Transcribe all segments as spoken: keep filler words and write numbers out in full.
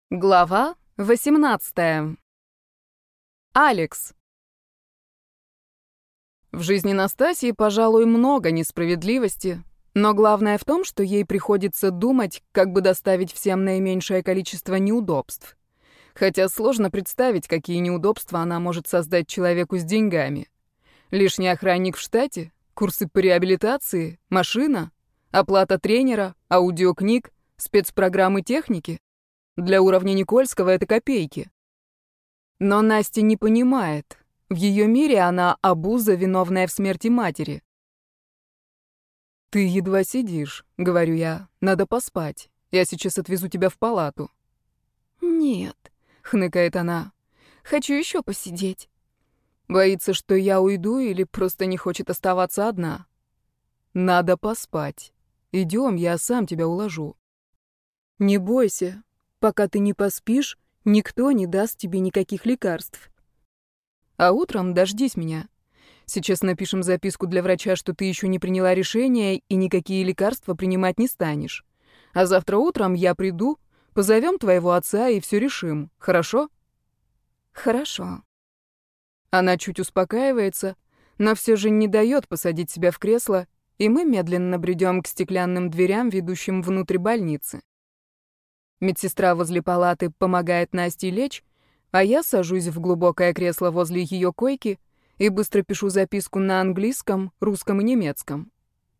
Глава восемнадцатая. Алекс. В жизни Настасьи, пожалуй, много несправедливости, но главное в том, что ей приходится думать, как бы доставить всем наименьшее количество неудобств. Хотя сложно представить, какие неудобства она может создать человеку с деньгами. Лишний охранник в штате, курсы по реабилитации, машина, оплата тренера, аудиокниг, спецпрограммы техники. Для уровня Никольского это копейки. Но Настя не понимает. В ее мире она обуза, виновная в смерти матери. «Ты едва сидишь», — говорю я. «Надо поспать. Я сейчас отвезу тебя в палату». «Нет», — хныкает она. «хочу еще посидеть». Боится, что я уйду или просто не хочет оставаться одна. «Надо поспать. Идем, я сам тебя уложу». «Не бойся. Пока ты не поспишь, никто не даст тебе никаких лекарств. А утром дождись меня. Сейчас напишем записку для врача, что ты еще не приняла решение и никакие лекарства принимать не станешь. А завтра утром я приду, позовем твоего отца и все решим. Хорошо?» «Хорошо». Она чуть успокаивается, но все же не дает посадить себя в кресло, и мы медленно бредем к стеклянным дверям, ведущим внутрь больницы. Медсестра возле палаты помогает Насте лечь, а я сажусь в глубокое кресло возле ее койки и быстро пишу записку на английском, русском и немецком.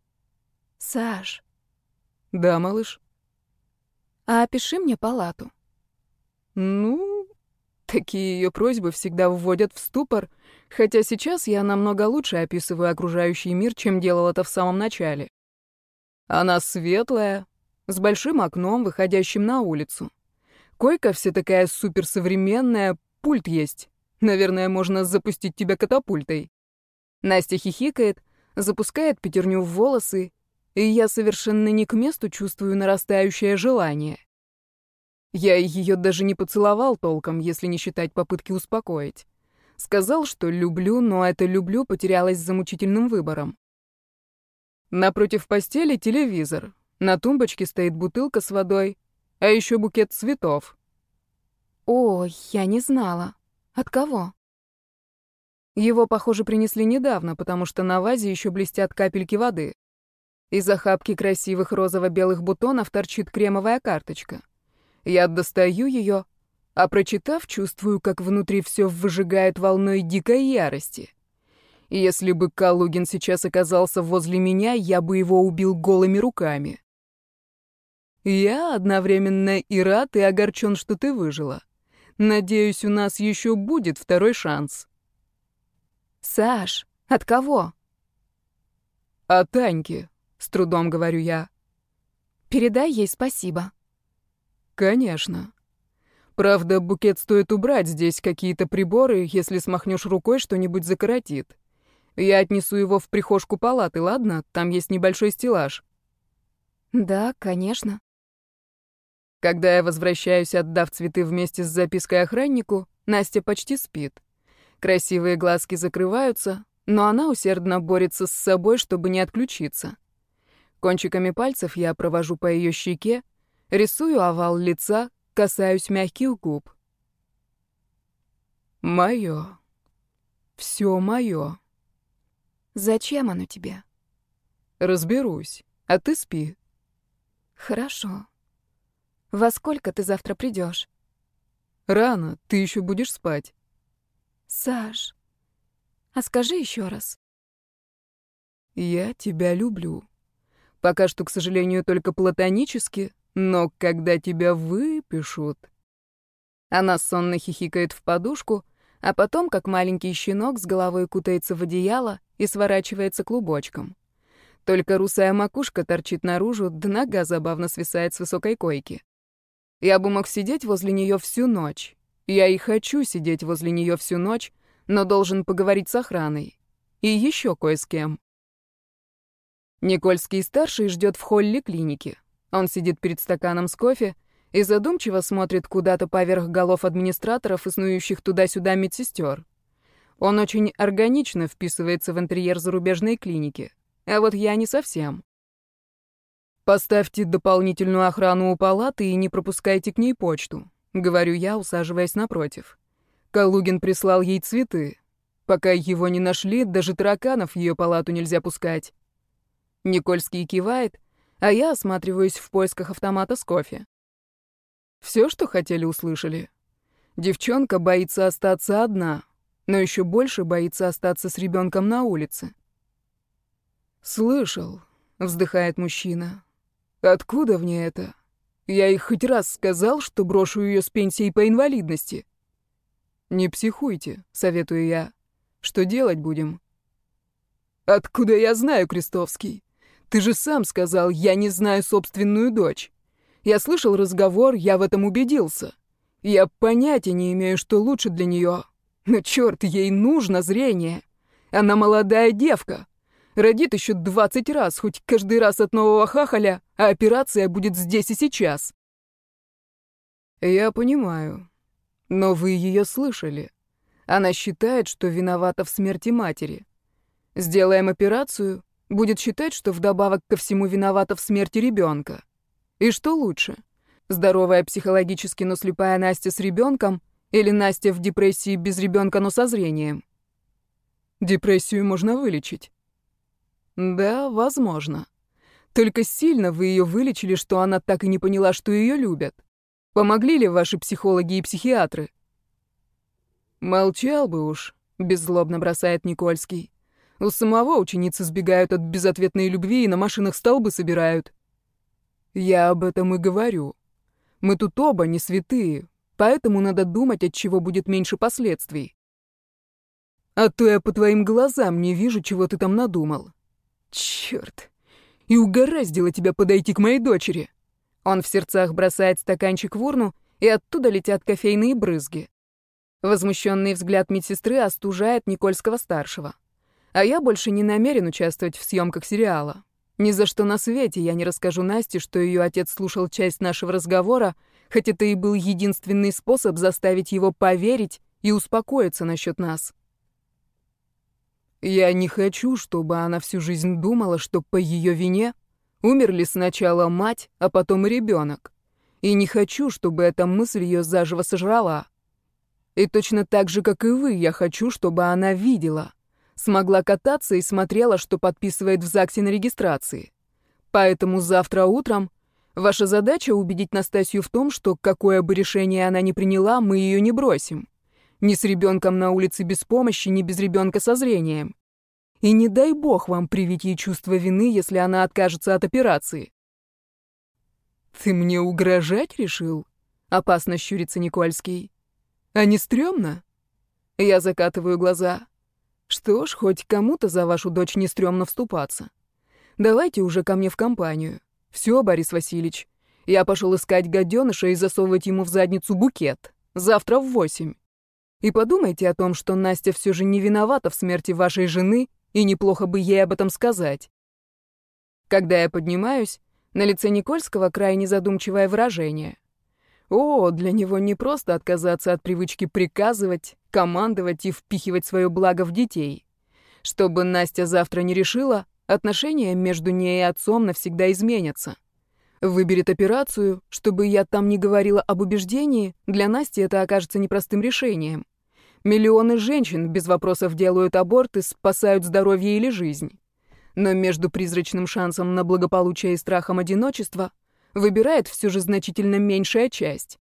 «Саш». «Да, малыш?» «А опиши мне палату». «Ну...» Такие ее просьбы всегда вводят в ступор, хотя сейчас я намного лучше описываю окружающий мир, чем делал это в самом начале. Она светлая, с большим окном, выходящим на улицу. Койка вся такая суперсовременная, пульт есть. Наверное, можно запустить тебя катапультой. Настя хихикает, запускает пятерню в волосы, и я совершенно не к месту чувствую нарастающее желание. Я ее даже не поцеловал толком, если не считать попытки успокоить. Сказал, что люблю, но это «люблю» потерялось за мучительным выбором. Напротив постели телевизор. На тумбочке стоит бутылка с водой, а еще букет цветов. «О, я не знала. От кого?» Его, похоже, принесли недавно, потому что на вазе еще блестят капельки воды. Из охапки красивых розово-белых бутонов торчит кремовая карточка. Я достаю ее, а прочитав, чувствую, как внутри все выжигает волной дикой ярости. И если бы Калугин сейчас оказался возле меня, я бы его убил голыми руками. Я одновременно и рад, и огорчен, что ты выжила. Надеюсь, у нас еще будет второй шанс. «Саш, от кого?» От Таньки, с трудом говорю я. «Передай ей спасибо». Конечно. Правда, букет стоит убрать, здесь какие-то приборы, если смахнешь рукой, что-нибудь закоротит. Я отнесу его в прихожку палаты, ладно? Там есть небольшой стеллаж. «Да, конечно». Когда я возвращаюсь, отдав цветы вместе с запиской охраннику, Настя почти спит. Красивые глазки закрываются, но она усердно борется с собой, чтобы не отключиться. Кончиками пальцев я провожу по ее щеке, рисую овал лица, касаюсь мягких губ. Мое. Все мое. «Зачем оно тебе?» Разберусь. А ты спи. «Хорошо. Во сколько ты завтра придешь?» Рано, ты еще будешь спать. «Саш, а скажи еще раз». Я тебя люблю. Пока что, к сожалению, только платонически, но когда тебя выпишут... Она сонно хихикает в подушку, а потом, как маленький щенок, с головой кутается в одеяло и сворачивается клубочком. Только русая макушка торчит наружу, да нога забавно свисает с высокой койки. Я бы мог сидеть возле нее всю ночь. Я и хочу сидеть возле нее всю ночь, но должен поговорить с охраной. И еще кое с кем. Никольский-старший ждет в холле клиники. Он сидит перед стаканом с кофе и задумчиво смотрит куда-то поверх голов администраторов и снующих туда-сюда медсестер. Он очень органично вписывается в интерьер зарубежной клиники, а вот я не совсем. «Поставьте дополнительную охрану у палаты и не пропускайте к ней почту. говорю я, усаживаясь напротив. Калугин прислал ей цветы. Пока его не нашли, даже тараканов в ее палату нельзя пускать. Никольский кивает, а я осматриваюсь в поисках автомата с кофе. Все, что хотели, услышали. Девчонка боится остаться одна, но еще больше боится остаться с ребенком на улице. «Слышал», — вздыхает мужчина. «Откуда в ней это? Я ей хоть раз сказал, что брошу ее с пенсией по инвалидности». «Не психуйте», — советую я. «Что делать будем?» «Откуда я знаю, Крестовский? Ты же сам сказал, я не знаю собственную дочь. Я слышал разговор, я в этом убедился. Я понятия не имею, что лучше для нее. Но черт, ей нужно зрение. Она молодая девка. Родит еще двадцать раз, хоть каждый раз от нового хахаля, а операция будет здесь и сейчас». «Я понимаю. Но вы ее слышали. Она считает, что виновата в смерти матери. Сделаем операцию, будет считать, что вдобавок ко всему виновата в смерти ребенка. И что лучше? Здоровая психологически, но слепая Настя с ребенком или Настя в депрессии без ребенка, но со зрением? Депрессию можно вылечить. Да, возможно. Только сильно вы ее вылечили, что она так и не поняла, что ее любят. Помогли ли ваши психологи и психиатры? Молчал бы уж, беззлобно бросает Никольский. У самого ученицы сбегают от безответной любви и на машинах столбы собирают. Я об этом и говорю. Мы тут оба не святые, поэтому надо думать, от чего будет меньше последствий. А то я по твоим глазам не вижу, чего ты там надумал. Черт! И угораздило тебя подойти к моей дочери. Он в сердцах бросает стаканчик в урну, и оттуда летят кофейные брызги. Возмущенный взгляд медсестры остужает Никольского-старшего. А я больше не намерен участвовать в съемках сериала. Ни за что на свете я не расскажу Насте, что ее отец слушал часть нашего разговора, хоть это и был единственный способ заставить его поверить и успокоиться насчет нас. Я не хочу, чтобы она всю жизнь думала, что по ее вине умерли сначала мать, а потом и ребенок. И не хочу, чтобы эта мысль ее заживо сожрала. И точно так же, как и вы, я хочу, чтобы она видела, смогла кататься и смотрела, что подписывает в ЗАГСе на регистрации. Поэтому завтра утром ваша задача убедить Настасью в том, что какое бы решение она ни приняла, мы ее не бросим. Ни с ребенком на улице без помощи, ни без ребенка со зрением. И не дай бог вам привить ей чувство вины, если она откажется от операции. «Ты мне угрожать решил?» — опасно щурится Никольский. «А не стрёмно?» Я закатываю глаза. Что ж, хоть кому-то за вашу дочь не стрёмно вступаться. Давайте уже ко мне в компанию. Все, Борис Васильевич. Я пошел искать гаденыша и засовывать ему в задницу букет. Завтра в восемь. И подумайте о том, что Настя все же не виновата в смерти вашей жены, и неплохо бы ей об этом сказать. Когда я поднимаюсь, на лице Никольского крайне задумчивое выражение. О, для него не просто отказаться от привычки приказывать, командовать и впихивать свое благо в детей. Чтобы Настя завтра не решила, отношения между ней и отцом навсегда изменятся. Выберет операцию, чтобы я там не говорила об убеждении, для Насти это окажется непростым решением. Миллионы женщин без вопросов делают аборты, спасают здоровье или жизнь. Но между призрачным шансом на благополучие и страхом одиночества выбирает все же значительно меньшая часть.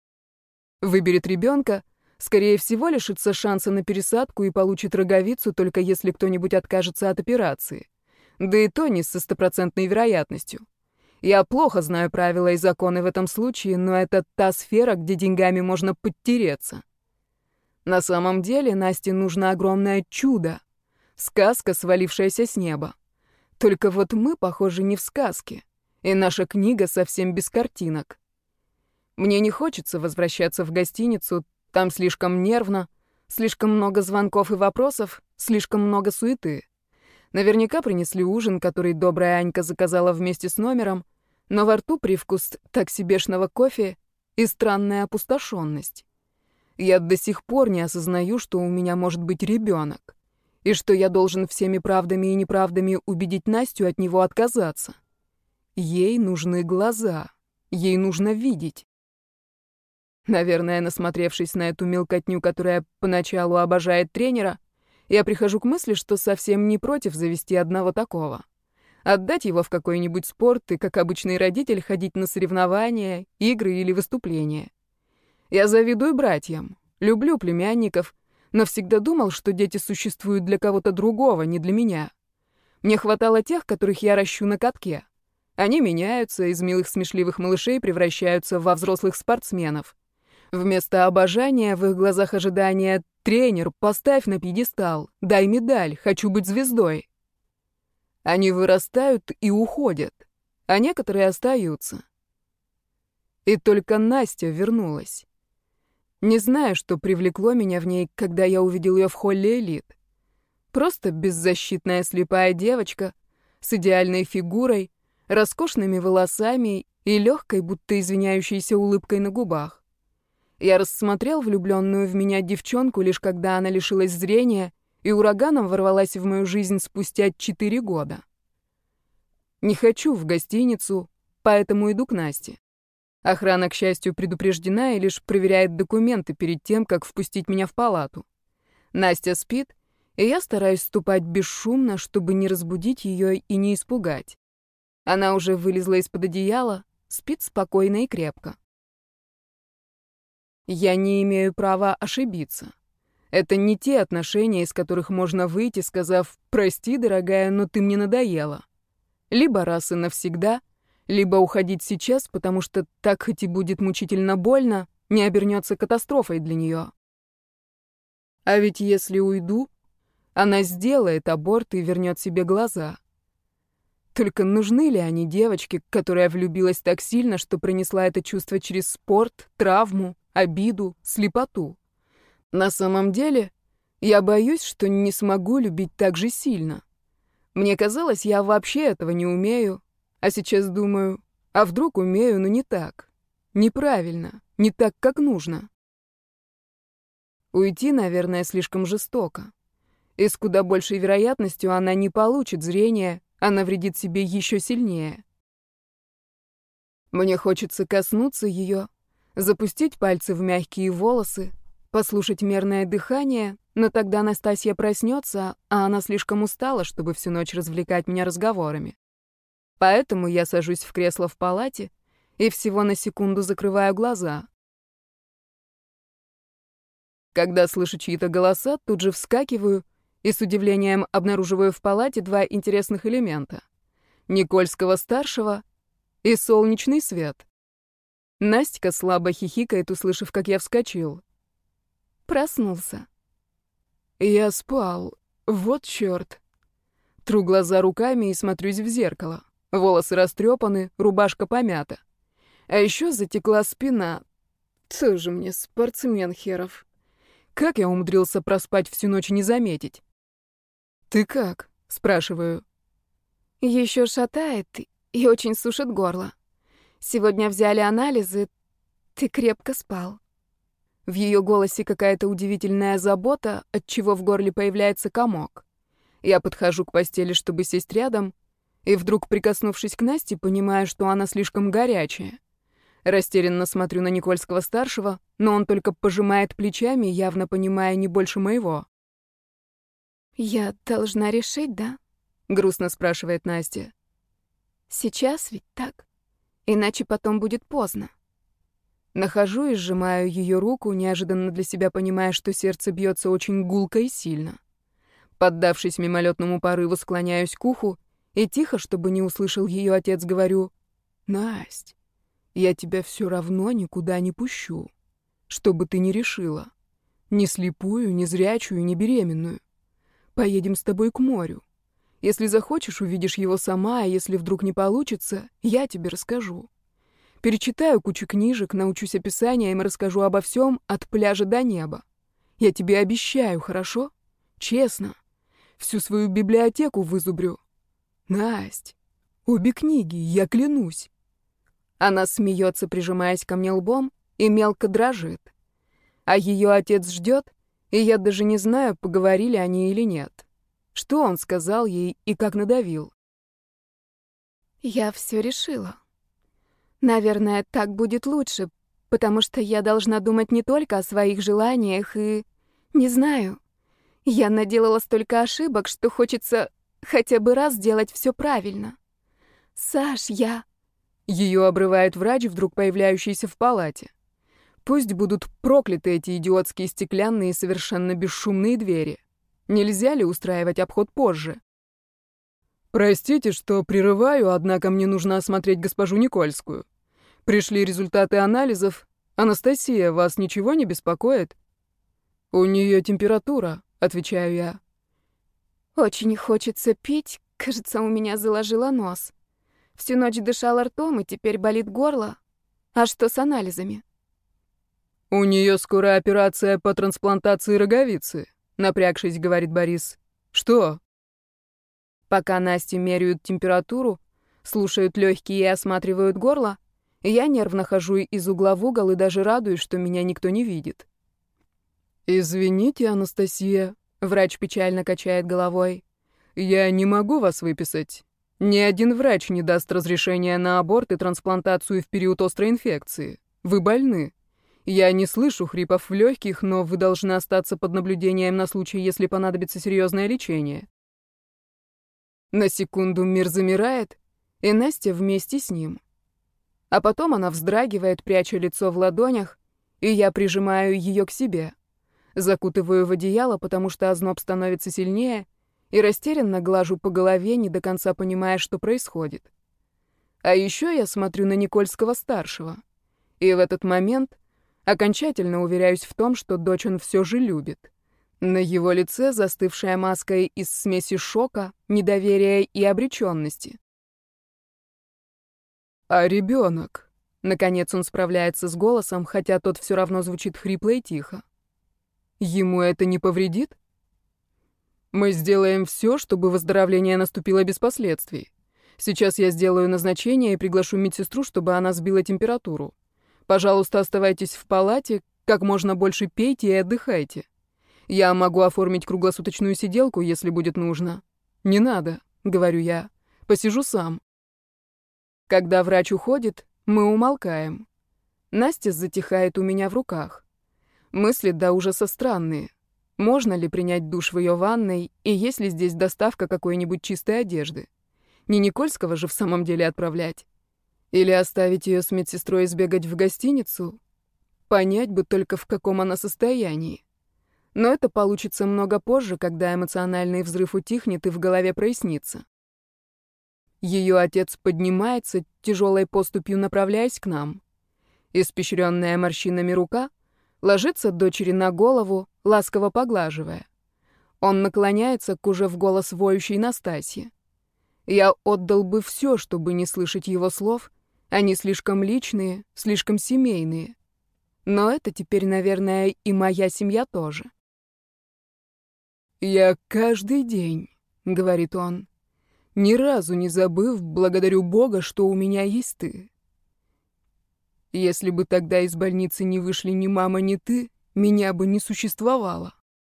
Выберет ребенка, скорее всего, лишится шанса на пересадку и получит роговицу, только если кто-нибудь откажется от операции. Да и то не со стопроцентной вероятностью. Я плохо знаю правила и законы в этом случае, но это та сфера, где деньгами можно подтереться. На самом деле Насте нужно огромное чудо. Сказка, свалившаяся с неба. Только вот мы, похоже, не в сказке. И наша книга совсем без картинок. Мне не хочется возвращаться в гостиницу, там слишком нервно, слишком много звонков и вопросов, слишком много суеты. Наверняка принесли ужин, который добрая Анька заказала вместе с номером, но во рту привкус так себешного кофе и странная опустошенность. Я до сих пор не осознаю, что у меня может быть ребенок, и что я должен всеми правдами и неправдами убедить Настю от него отказаться. Ей нужны глаза, ей нужно видеть. Наверное, насмотревшись на эту мелкотню, которая поначалу обожает тренера, я прихожу к мысли, что совсем не против завести одного такого. Отдать его в какой-нибудь спорт и, как обычный родитель, ходить на соревнования, игры или выступления. Я завидую братьям, люблю племянников, но всегда думал, что дети существуют для кого-то другого, не для меня. Мне хватало тех, которых я ращу на катке. Они меняются, из милых смешливых малышей превращаются во взрослых спортсменов. Вместо обожания в их глазах ожидания: «Тренер, поставь на пьедестал, дай медаль, хочу быть звездой». Они вырастают и уходят, а некоторые остаются. И только Настя вернулась. Не знаю, что привлекло меня в ней, когда я увидел ее в холле «Элит». Просто беззащитная слепая девочка с идеальной фигурой, роскошными волосами и легкой, будто извиняющейся улыбкой на губах. Я рассмотрел влюбленную в меня девчонку, лишь когда она лишилась зрения и ураганом ворвалась в мою жизнь спустя четыре года. Не хочу в гостиницу, поэтому иду к Насте. Охрана, к счастью, предупреждена и лишь проверяет документы перед тем, как впустить меня в палату. Настя спит, и я стараюсь ступать бесшумно, чтобы не разбудить ее и не испугать. Она уже вылезла из-под одеяла, спит спокойно и крепко. Я не имею права ошибиться. Это не те отношения, из которых можно выйти, сказав: «Прости, дорогая, но ты мне надоела». Либо раз и навсегда, либо уходить сейчас, потому что так хоть и будет мучительно больно, не обернется катастрофой для нее. А ведь если уйду, она сделает аборт и вернет себе глаза. Только нужны ли они девочке, которая влюбилась так сильно, что пронесла это чувство через спорт, травму, обиду, слепоту? На самом деле, я боюсь, что не смогу любить так же сильно. Мне казалось, я вообще этого не умею, а сейчас думаю, а вдруг умею, но не так. Неправильно, не так, как нужно. Уйти, наверное, слишком жестоко. И с куда большей вероятностью она не получит зрения, а навредит себе еще сильнее. Мне хочется коснуться ее, запустить пальцы в мягкие волосы, послушать мерное дыхание, но тогда Настасья проснется, а она слишком устала, чтобы всю ночь развлекать меня разговорами. Поэтому я сажусь в кресло в палате и всего на секунду закрываю глаза. Когда слышу чьи-то голоса, тут же вскакиваю и с удивлением обнаруживаю в палате два интересных элемента: Никольского-старшего и солнечный свет. Настя слабо хихикает, услышав, как я вскочил. Проснулся. Я спал. Вот чёрт. Тру глаза руками и смотрюсь в зеркало. Волосы растрепаны, рубашка помята. А еще затекла спина. Тоже мне спортсмен херов. Как я умудрился проспать всю ночь и не заметить? «Ты как?» — спрашиваю. Еще шатает и очень сушит горло. Сегодня взяли анализы. Ты крепко спал. В ее голосе какая-то удивительная забота, отчего в горле появляется комок. Я подхожу к постели, чтобы сесть рядом, и вдруг, прикоснувшись к Насте, понимаю, что она слишком горячая. Растерянно смотрю на Никольского-старшего, но он только пожимает плечами, явно понимая не больше моего. «Я должна решить, да?» — грустно спрашивает Настя. «Сейчас ведь так? Иначе потом будет поздно». Нахожу и сжимаю ее руку, неожиданно для себя понимая, что сердце бьется очень гулко и сильно. Поддавшись мимолетному порыву, склоняюсь к уху и тихо, чтобы не услышал ее отец, говорю: «Насть, я тебя все равно никуда не пущу, что бы ты ни решила. Ни слепую, ни зрячую, ни беременную. Поедем с тобой к морю. Если захочешь, увидишь его сама, а если вдруг не получится, я тебе расскажу. Перечитаю кучу книжек, научусь описаниям и расскажу обо всем от пляжа до неба. Я тебе обещаю, хорошо? Честно. Всю свою библиотеку вызубрю. Насть, обе книги, я клянусь». Она смеется, прижимаясь ко мне лбом, и мелко дрожит. А ее отец ждет, и я даже не знаю, поговорили они или нет. Что он сказал ей и как надавил. «Я все решила. Наверное, так будет лучше. потому что я должна думать не только о своих желаниях и... Не знаю. Я наделала столько ошибок, что хочется хотя бы раз сделать все правильно. Саш, я... Ее обрывает врач, вдруг появляющийся в палате. Пусть будут прокляты эти идиотские стеклянные совершенно бесшумные двери. Нельзя ли устраивать обход позже? Простите, что прерываю, однако мне нужно осмотреть госпожу Никольскую. Пришли результаты анализов. Анастасия, вас ничего не беспокоит? У нее температура, отвечаю я. Очень хочется пить. Кажется, у меня заложило нос. Всю ночь дышала ртом, и теперь болит горло. А что с анализами? У нее скоро операция по трансплантации роговицы, напрягшись, говорит Борис. Что? Пока Насте меряют температуру, слушают легкие и осматривают горло, я нервно хожу из угла в угол и даже радуюсь, что меня никто не видит. «Извините, Анастасия», — врач печально качает головой. «Я не могу вас выписать. Ни один врач не даст разрешения на аборт и трансплантацию в период острой инфекции. Вы больны. Я не слышу хрипов в легких, но вы должны остаться под наблюдением на случай, если понадобится серьезное лечение». На секунду мир замирает, и Настя вместе с ним. А потом она вздрагивает, пряча лицо в ладонях, и я прижимаю ее к себе. Закутываю в одеяло, потому что озноб становится сильнее, и растерянно глажу по голове, не до конца понимая, что происходит. А еще я смотрю на Никольского-старшего, и в этот момент окончательно уверяюсь в том, что дочь он все же любит. На его лице застывшая маска из смеси шока, недоверия и обреченности. «А ребенок?» Наконец он справляется с голосом, хотя тот все равно звучит хрипло и тихо. «Ему это не повредит?» «Мы сделаем все, чтобы выздоровление наступило без последствий. Сейчас я сделаю назначение и приглашу медсестру, чтобы она сбила температуру. Пожалуйста, оставайтесь в палате, как можно больше пейте и отдыхайте. Я могу оформить круглосуточную сиделку, если будет нужно». «Не надо», — говорю я, — «посижу сам». Когда врач уходит, мы умолкаем. Настя затихает у меня в руках. Мысли до ужаса странные. Можно ли принять душ в ее ванной, и есть ли здесь доставка какой-нибудь чистой одежды? Не Никольского же в самом деле отправлять? Или оставить ее с медсестрой и сбегать в гостиницу? Понять бы только, в каком она состоянии. Но это получится много позже, когда эмоциональный взрыв утихнет и в голове прояснится. Ее отец поднимается, тяжелой поступью направляясь к нам. Испещренная морщинами рука ложится дочери на голову, ласково поглаживая. Он наклоняется к уже в голос воющей Настасье. Я отдал бы все, чтобы не слышать его слов, они слишком личные, слишком семейные. Но это теперь, наверное, и моя семья тоже. «Я каждый день», — говорит он, — «ни разу не забыв, благодарю Бога, что у меня есть ты. Если бы тогда из больницы не вышли ни мама, ни ты, меня бы не существовало».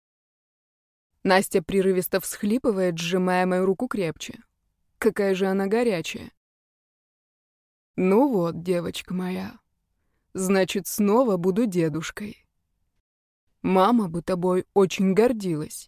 Настя прерывисто всхлипывает, сжимая мою руку крепче. Какая же она горячая. «Ну вот, девочка моя, значит, снова буду дедушкой. Мама бы тобой очень гордилась».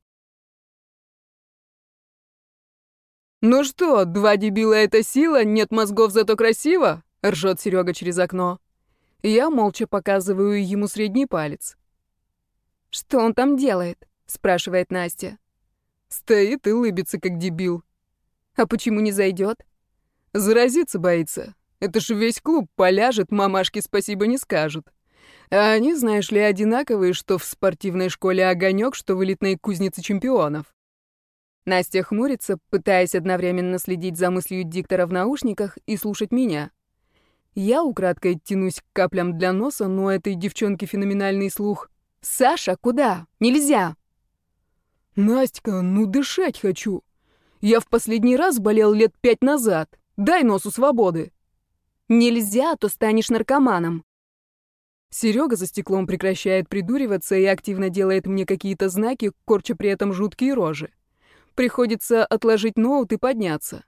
«Ну что, два дебила — это сила, нет мозгов, зато красиво?» — ржет Серега через окно. Я молча показываю ему средний палец. «Что он там делает?» — спрашивает Настя. Стоит и улыбится, как дебил. «А почему не зайдет?» Заразиться боится. Это ж весь клуб поляжет, мамашке спасибо не скажут. А они, знаешь ли, одинаковые, что в спортивной школе «Огонек», что в элитной кузнице чемпионов. Настя хмурится, пытаясь одновременно следить за мыслью диктора в наушниках и слушать меня. Я украдкой тянусь к каплям для носа, но этой девчонке феноменальный слух. «Саша, куда? Нельзя!» «Настя, ну дышать хочу. Я в последний раз болел лет пять назад. Дай носу свободы». «Нельзя, а то станешь наркоманом». Серега за стеклом прекращает придуриваться и активно делает мне какие-то знаки, корча при этом жуткие рожи. Приходится отложить ноут и подняться.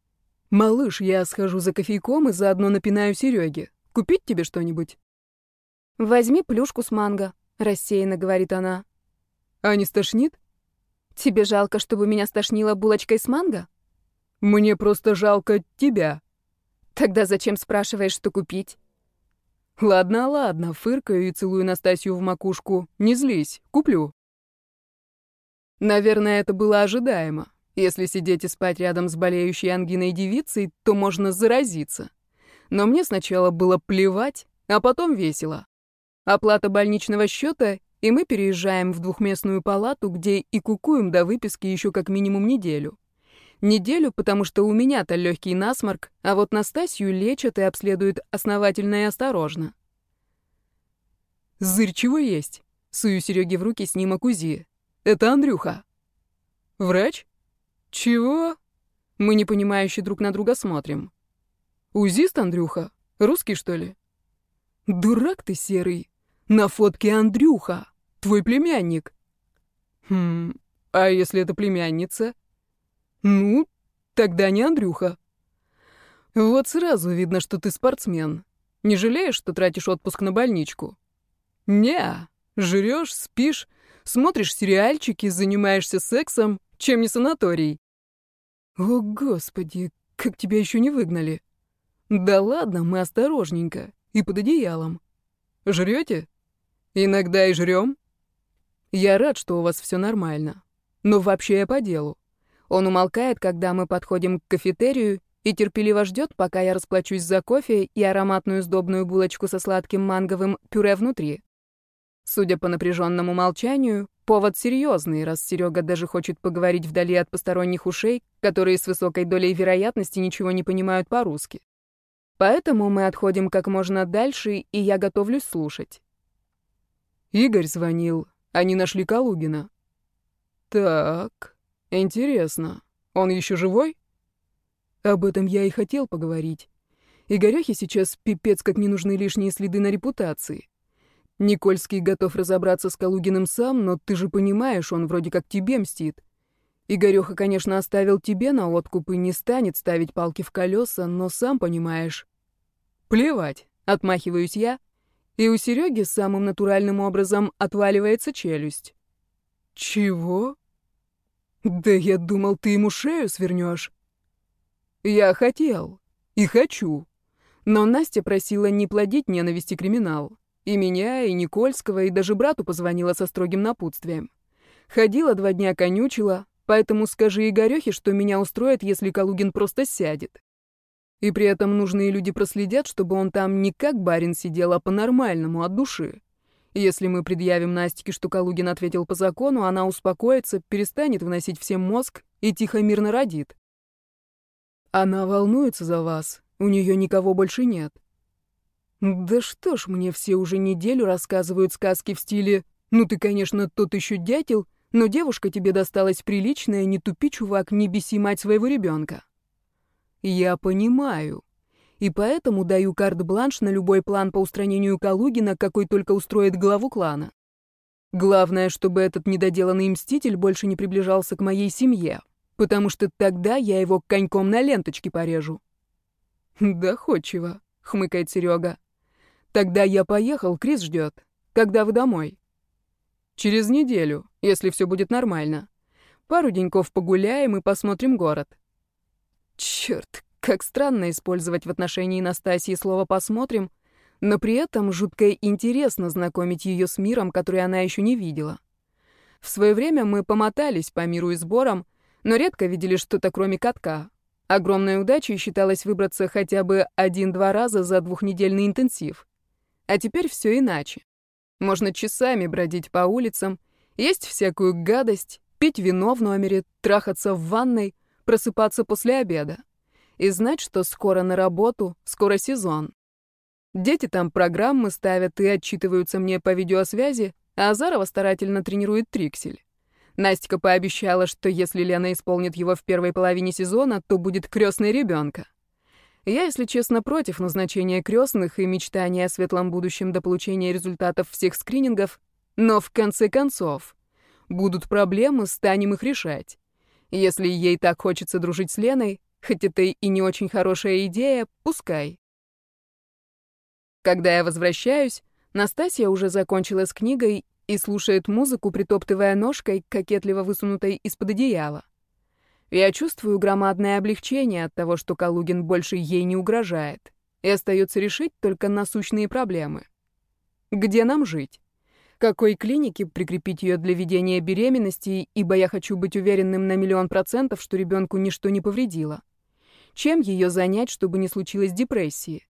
«Малыш, я схожу за кофейком и заодно напинаю Сереге. Купить тебе что-нибудь?» «Возьми плюшку с манго», — рассеянно говорит она. «А не стошнит?» «Тебе жалко, чтобы меня стошнило булочкой с манго?» «Мне просто жалко тебя». «Тогда зачем спрашиваешь, что купить?» «Ладно, ладно», — фыркаю и целую Настасью в макушку. «Не злись, куплю». Наверное, это было ожидаемо. Если сидеть и спать рядом с болеющей ангиной девицей, то можно заразиться. Но мне сначала было плевать, а потом весело. Оплата больничного счета, и мы переезжаем в двухместную палату, где и кукуем до выписки еще как минимум неделю. Неделю, потому что у меня-то легкий насморк, а вот Настасью лечат и обследуют основательно и осторожно. «Зырь, чего есть?» — сую Сереге в руки снимок УЗИ. «Это Андрюха». «Врач?» «Чего?» Мы непонимающе друг на друга смотрим. «УЗИст, Андрюха? Русский, что ли?» «Дурак ты, Серый. На фотке Андрюха, твой племянник». «Хм, а если это племянница?» «Ну, тогда не Андрюха». «Вот сразу видно, что ты спортсмен. Не жалеешь, что тратишь отпуск на больничку?» «Не, жрешь, спишь, смотришь сериальчики, занимаешься сексом, чем не санаторий». «О, Господи, как тебя еще не выгнали?» «Да ладно, мы осторожненько, и под одеялом. Жрете?» «Иногда и жрем». «Я рад, что у вас все нормально. Но вообще я по делу». Он умолкает, когда мы подходим к кафетерию, и терпеливо ждет, пока я расплачусь за кофе и ароматную сдобную булочку со сладким манговым пюре внутри. Судя по напряженному молчанию, повод серьезный, раз Серега даже хочет поговорить вдали от посторонних ушей, которые с высокой долей вероятности ничего не понимают по-русски. Поэтому мы отходим как можно дальше, и я готовлюсь слушать. Игорь звонил. Они нашли Калугина. Так, интересно. Он еще живой? Об этом я и хотел поговорить. Игорёхе сейчас пипец как не нужны лишние следы на репутации. Никольский готов разобраться с Калугиным сам, но ты же понимаешь, он вроде как тебе мстит. Игорёха, конечно, оставил тебе на откуп и не станет ставить палки в колеса, но сам понимаешь. Плевать, отмахиваюсь я, и у Сереги самым натуральным образом отваливается челюсть. Чего? Да я думал, ты ему шею свернешь. Я хотел и хочу, но Настя просила не плодить ненависть и криминал. И меня, и Никольского, и даже брату позвонила со строгим напутствием. Ходила два дня, конючила, поэтому скажи Игорёхе, что меня устроит, если Калугин просто сядет. И при этом нужные люди проследят, чтобы он там не как барин сидел, а по-нормальному, от души. Если мы предъявим Настике, что Калугин ответил по закону, она успокоится, перестанет выносить всем мозг и тихо-мирно родит. Она волнуется за вас, у нее никого больше нет. Да что ж, мне все уже неделю рассказывают сказки в стиле «Ну ты, конечно, тот еще дятел, но девушка тебе досталась приличная, не тупи, чувак, не беси мать своего ребенка». Я понимаю. И поэтому даю карт-бланш на любой план по устранению Калугина, какой только устроит главу клана. Главное, чтобы этот недоделанный мститель больше не приближался к моей семье, потому что тогда я его коньком на ленточке порежу. «Доходчиво», — хмыкает Серега. «Тогда я поехал, Крис ждет. Когда вы домой?» «Через неделю, если все будет нормально. Пару деньков погуляем и посмотрим город». Черт, как странно использовать в отношении Настасьи слово «посмотрим», но при этом жутко интересно знакомить ее с миром, который она еще не видела. В свое время мы помотались по миру и сборам, но редко видели что-то кроме катка. Огромной удачей считалось выбраться хотя бы один-два раза за двухнедельный интенсив. А теперь все иначе. Можно часами бродить по улицам, есть всякую гадость, пить вино в номере, трахаться в ванной, просыпаться после обеда. И знать, что скоро на работу, скоро сезон. Дети там программы ставят и отчитываются мне по видеосвязи, а Азарова старательно тренирует триксель. Настя пообещала, что если Лена исполнит его в первой половине сезона, то будет крестной ребенка. Я, если честно, против назначения крестных и мечтания о светлом будущем до получения результатов всех скринингов, но в конце концов, будут проблемы, станем их решать. Если ей так хочется дружить с Леной, хоть это и не очень хорошая идея, пускай. Когда я возвращаюсь, Настасья уже закончила с книгой и слушает музыку, притоптывая ножкой, кокетливо высунутой из-под одеяла. Я чувствую громадное облегчение от того, что Калугин больше ей не угрожает, и остается решить только насущные проблемы. Где нам жить? Какой клинике прикрепить ее для ведения беременности, ибо я хочу быть уверенным на миллион процентов, что ребенку ничто не повредило? Чем ее занять, чтобы не случилось депрессии?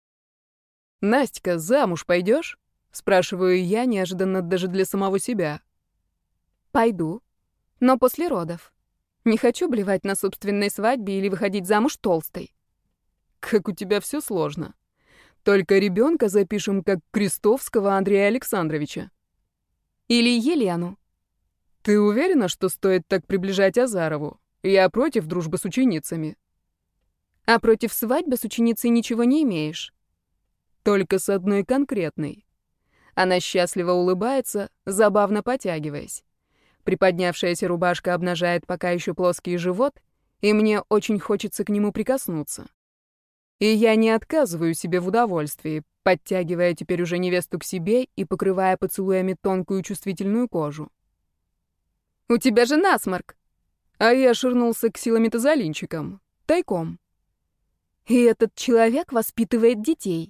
«Настя, замуж пойдешь?» — спрашиваю я, неожиданно даже для самого себя. Пойду, но после родов. Не хочу блевать на собственной свадьбе или выходить замуж толстой. Как у тебя все сложно. Только ребенка запишем как Крестовского Андрея Александровича. Или Елену. Ты уверена, что стоит так приближать Азарову? Я против дружбы с ученицами. А против свадьбы с ученицей ничего не имеешь. Только с одной конкретной. Она счастливо улыбается, забавно потягиваясь. Приподнявшаяся рубашка обнажает пока еще плоский живот, и мне очень хочется к нему прикоснуться. И я не отказываю себе в удовольствии, подтягивая теперь уже невесту к себе и покрывая поцелуями тонкую чувствительную кожу. «У тебя же насморк!» А я ширнулся к силометазолинчикам. Тайком. И этот человек воспитывает детей.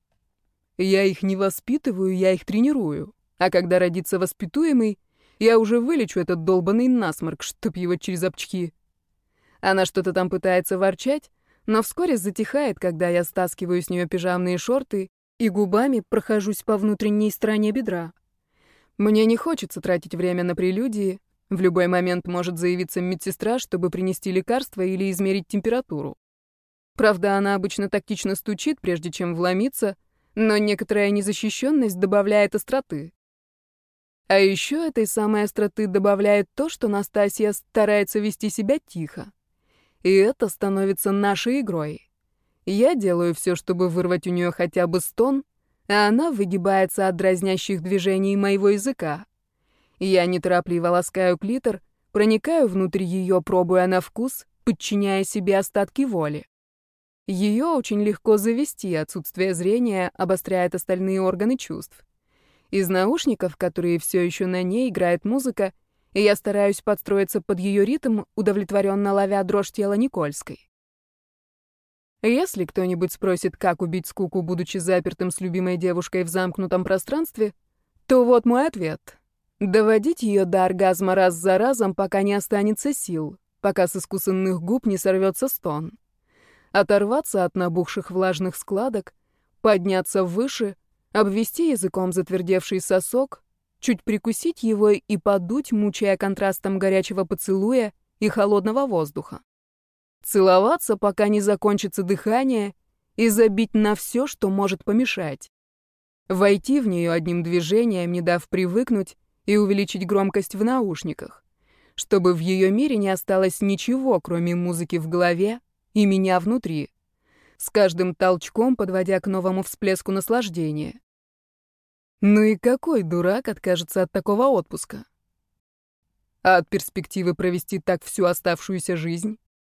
Я их не воспитываю, я их тренирую. А когда родится воспитуемый, я уже вылечу этот долбанный насморк, чтоб его через обчки. Она что-то там пытается ворчать, но вскоре затихает, когда я стаскиваю с нее пижамные шорты и губами прохожусь по внутренней стороне бедра. Мне не хочется тратить время на прелюдии. В любой момент может заявиться медсестра, чтобы принести лекарство или измерить температуру. Правда, она обычно тактично стучит, прежде чем вломиться, но некоторая незащищенность добавляет остроты. А еще этой самой остроты добавляет то, что Настасья старается вести себя тихо. И это становится нашей игрой. Я делаю все, чтобы вырвать у нее хотя бы стон, а она выгибается от дразнящих движений моего языка. Я неторопливо ласкаю клитор, проникаю внутрь ее, пробуя на вкус, подчиняя себе остатки воли. Ее очень легко завести, отсутствие зрения обостряет остальные органы чувств. Из наушников, которые все еще на ней, играет музыка, и я стараюсь подстроиться под ее ритм, удовлетворенно ловя дрожь тела Никольской. Если кто-нибудь спросит, как убить скуку, будучи запертым с любимой девушкой в замкнутом пространстве, то вот мой ответ. Доводить ее до оргазма раз за разом, пока не останется сил, пока с искусанных губ не сорвется стон. Оторваться от набухших влажных складок, подняться выше, обвести языком затвердевший сосок, чуть прикусить его и подуть, мучая контрастом горячего поцелуя и холодного воздуха. Целоваться, пока не закончится дыхание, и забить на все, что может помешать. Войти в нее одним движением, не дав привыкнуть, и увеличить громкость в наушниках, чтобы в ее мире не осталось ничего, кроме музыки в голове и меня внутри, с каждым толчком подводя к новому всплеску наслаждения. Ну и какой дурак откажется от такого отпуска? А от перспективы провести так всю оставшуюся жизнь?